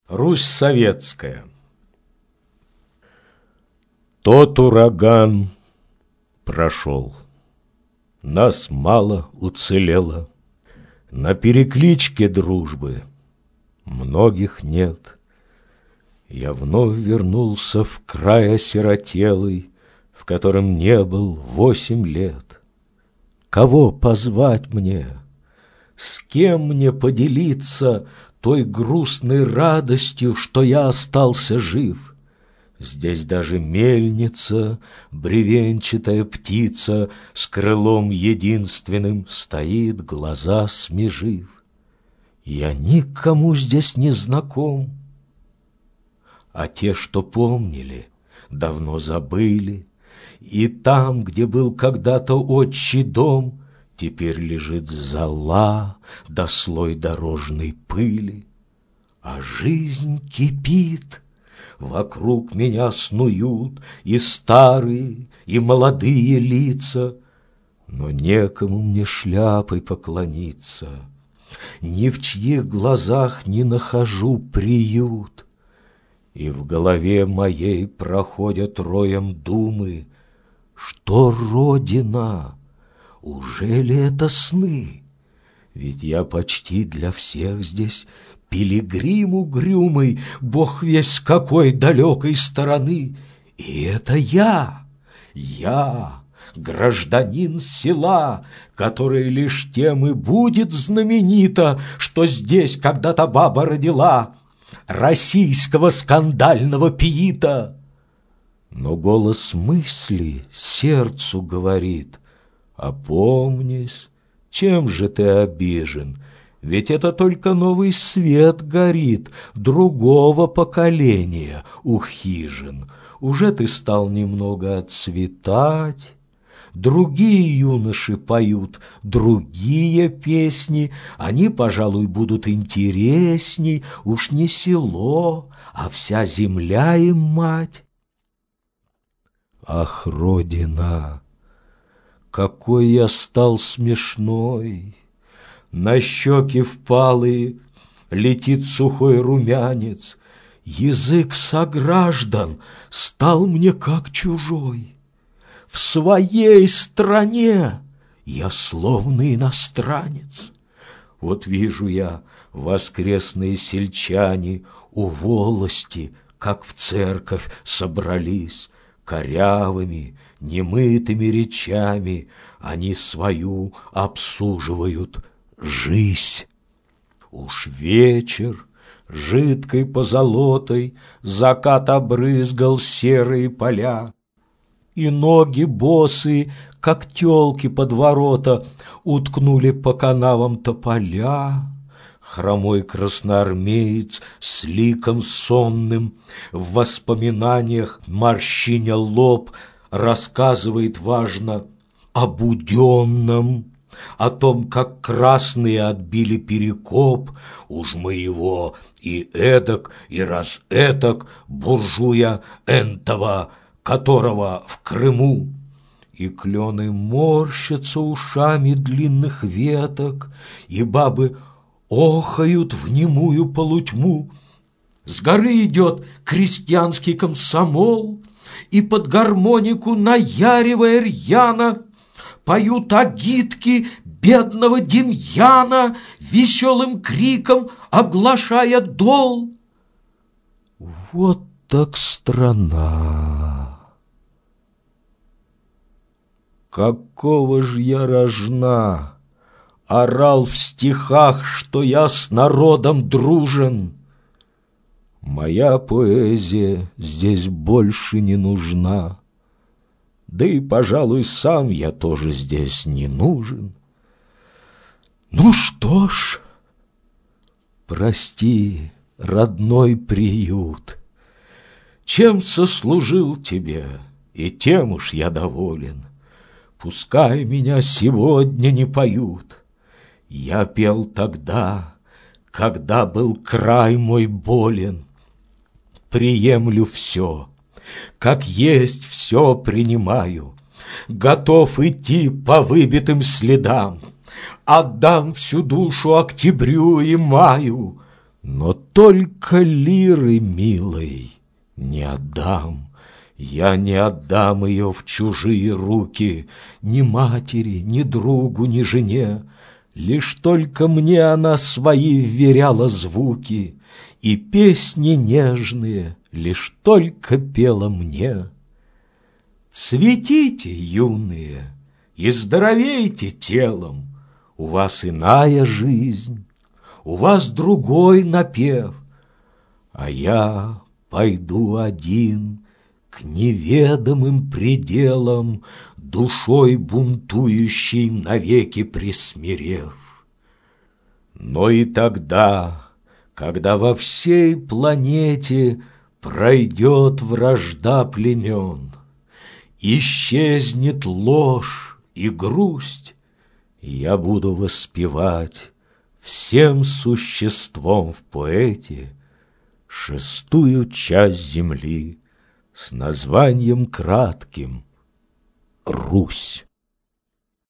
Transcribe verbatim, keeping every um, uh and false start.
Русь советская. Тот ураган прошел, нас мало уцелело, на перекличке дружбы многих нет. Я вновь вернулся в край осиротелый, в котором не был восемь лет. Кого позвать мне? С кем мне поделиться той грустной радостью, что я остался жив? Здесь даже мельница, бревенчатая птица, с крылом единственным стоит, глаза смежив. Я никому здесь не знаком, а те, что помнили, давно забыли, и там, где был когда-то отчий дом, теперь лежит зола да слой дорожной пыли. А жизнь кипит, вокруг меня снуют и старые, и молодые лица, но некому мне шляпой поклониться, ни в чьих глазах не нахожу приют. И в голове моей проходят роем думы, что Родина, ужели это сны? Ведь я почти для всех здесь пилигрим угрюмый, бог весть с какой далекой стороны. И это я, я, гражданин села, который лишь тем и будет знаменита, что здесь когда-то баба родила российского скандального пиита. Но голос мысли сердцу говорит: опомнись, чем же ты обижен? Ведь это только новый свет горит другого поколения у хижин. Уже ты стал немного отцветать, другие юноши поют другие песни, они, пожалуй, будут интересней, уж не село, а вся земля им мать. Ах, Родина, какой я стал смешной! На щеки впалые летит сухой румянец, язык сограждан стал мне как чужой. В своей стране я словно иностранец. Вот вижу я воскресные сельчане у волости, как в церковь собрались, корявыми, немытыми речами они свою обсуживают жизнь. Уж вечер, жидкой позолотой закат обрызгал серые поля, и ноги босые, как тёлки под ворота, уткнули по канавам тополя. Хромой красноармеец с ликом сонным в воспоминаниях, морщиня лоб, рассказывает важно о буденном, о том, как красные отбили Перекоп. Уж мы его и эдак, и раз этак, буржуя энтова, которого в Крыму. И клены морщатся ушами длинных веток, и бабы охают в немую полутьму. С горы идет крестьянский комсомол, и под гармонику, наяривая рьяно, поют агитки бедного Демьяна, веселым криком оглашая дол. Вот так страна! Какого ж я рожна! Орал в стихах, что я с народом дружен. Моя поэзия здесь больше не нужна, да и, пожалуй, сам я тоже здесь не нужен. Ну что ж, прости, родной приют, чем сослужил тебе, и тем уж я доволен. Пускай меня сегодня не поют. Я пел тогда, когда был край мой болен. Приемлю все, как есть все принимаю, готов идти по выбитым следам, отдам всю душу октябрю и маю. Но только лиры милой не отдам. Я не отдам ее в чужие руки ни матери, ни другу, ни жене. Лишь только мне она свои вверяла звуки, и песни нежные лишь только пела мне. Цветите, юные, и здоровейте телом, у вас иная жизнь, у вас другой напев, а я пойду один к неведомым пределам, душой бунтующей навеки присмирев. Но и тогда, когда во всей планете пройдет вражда племен, исчезнет ложь и грусть, я буду воспевать всем существом в поэте шестую часть земли с названием кратким «Русь».